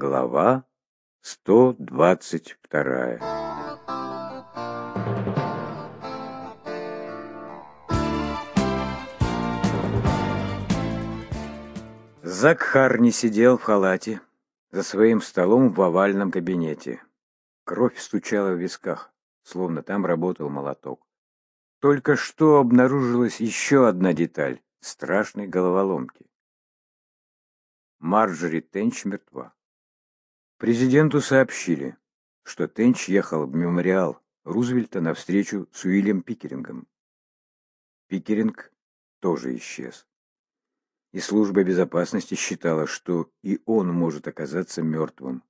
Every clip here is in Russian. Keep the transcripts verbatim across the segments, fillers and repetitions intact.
Глава сто двадцать вторая. Зак Харни сидел в халате за своим столом в овальном кабинете. Кровь стучала в висках, словно там работал молоток. Только что обнаружилась еще одна деталь страшной головоломки. Марджори Тенч мертва. Президенту сообщили, что Тенч ехал в мемориал Рузвельта на встречу с Уильям Пикерингом. Пикеринг тоже исчез. И служба безопасности считала, что и он может оказаться мертвым.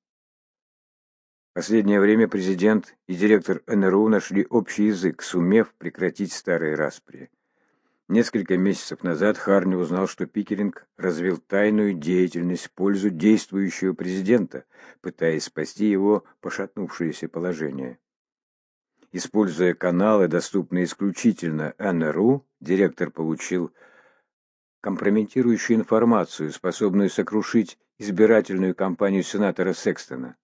В последнее время президент и директор эн эр у нашли общий язык, сумев прекратить старые распри. Несколько месяцев назад Харни узнал, что Пикеринг развил тайную деятельность в пользу действующего президента, пытаясь спасти его пошатнувшееся положение. Используя каналы, доступные исключительно эн эр у, директор получил компрометирующую информацию, способную сокрушить избирательную кампанию сенатора Секстона.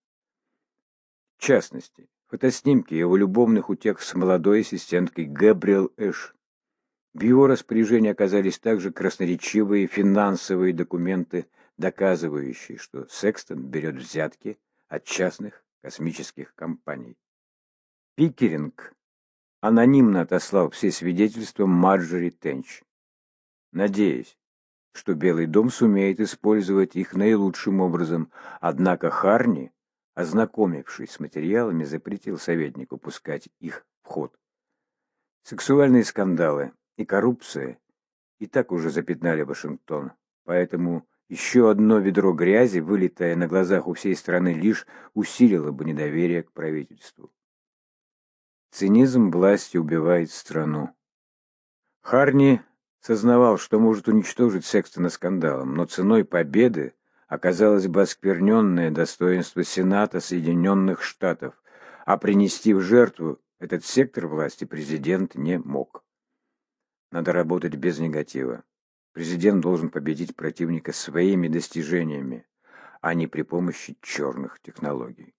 В частности, фотоснимки его любовных утех с молодой ассистенткой Гэбриэл Эш. В его распоряжении оказались также красноречивые финансовые документы, доказывающие, что Секстон берет взятки от частных космических компаний. Пикеринг анонимно отослал все свидетельства Марджори Тенч, надеясь, что Белый дом сумеет использовать их наилучшим образом, однако Харни, ознакомившись с материалами, запретил советнику пускать их в ход. Сексуальные скандалы и коррупция и так уже запятнали Вашингтон, поэтому еще одно ведро грязи, вылитое на глазах у всей страны, лишь усилило бы недоверие к правительству. Цинизм власти убивает страну. Харни сознавал, что может уничтожить Секстона скандалом, но ценой победы оказалось бы оскверненное достоинство Сената Соединенных Штатов, а принести в жертву этот сектор власти президент не мог. Надо работать без негатива. Президент должен победить противника своими достижениями, а не при помощи черных технологий.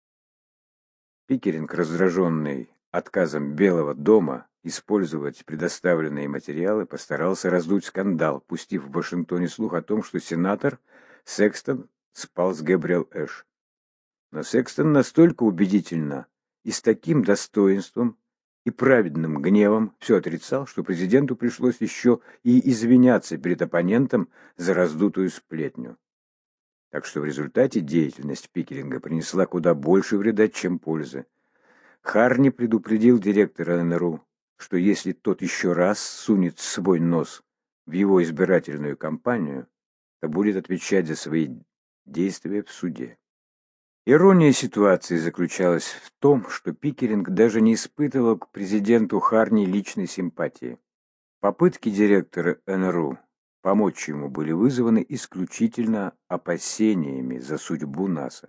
Пикеринг, раздраженный отказом Белого дома использовать предоставленные материалы, постарался раздуть скандал, пустив в Вашингтоне слух о том, что сенатор Секстон спал с Гэбриэл Эш. Но Секстон настолько убедительно и с таким достоинством и праведным гневом все отрицал, что президенту пришлось еще и извиняться перед оппонентом за раздутую сплетню. Так что в результате деятельность Пикеринга принесла куда больше вреда, чем пользы. Харни предупредил директора эн эр у, что если тот еще раз сунет свой нос в его избирательную кампанию, то будет отвечать за свои действия в суде. Ирония ситуации заключалась в том, что Пикеринг даже не испытывал к президенту Харни личной симпатии. Попытки директора эн эр у помочь ему были вызваны исключительно опасениями за судьбу НАСА.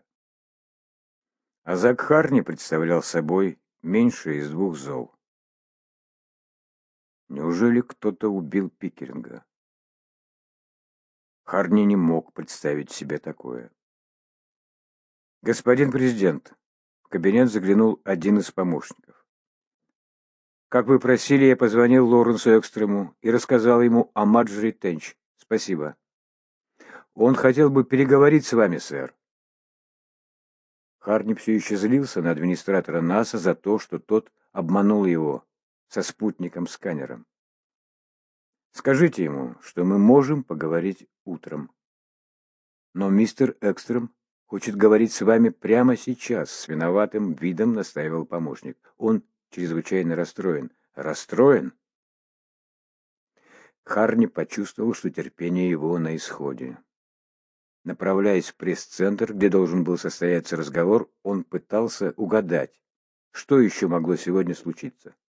А Зак Харни представлял собой меньшее из двух зол. Неужели кто-то убил Пикеринга? Харни не мог представить себе такое. «Господин президент», — в кабинет заглянул один из помощников. «Как вы просили, я позвонил Лоренсу Экстрему и рассказал ему о Марджори Тенч. Спасибо. Он хотел бы переговорить с вами, сэр». Харни все еще злился на администратора НАСА за то, что тот обманул его со спутником-сканером. «Скажите ему, что мы можем поговорить утром. Но мистер Экстрем хочет говорить с вами прямо сейчас», — с виноватым видом настаивал помощник. «Он чрезвычайно расстроен». «Расстроен?» Харни почувствовал, что терпение его на исходе. Направляясь в пресс-центр, где должен был состояться разговор, он пытался угадать, что еще могло сегодня случиться.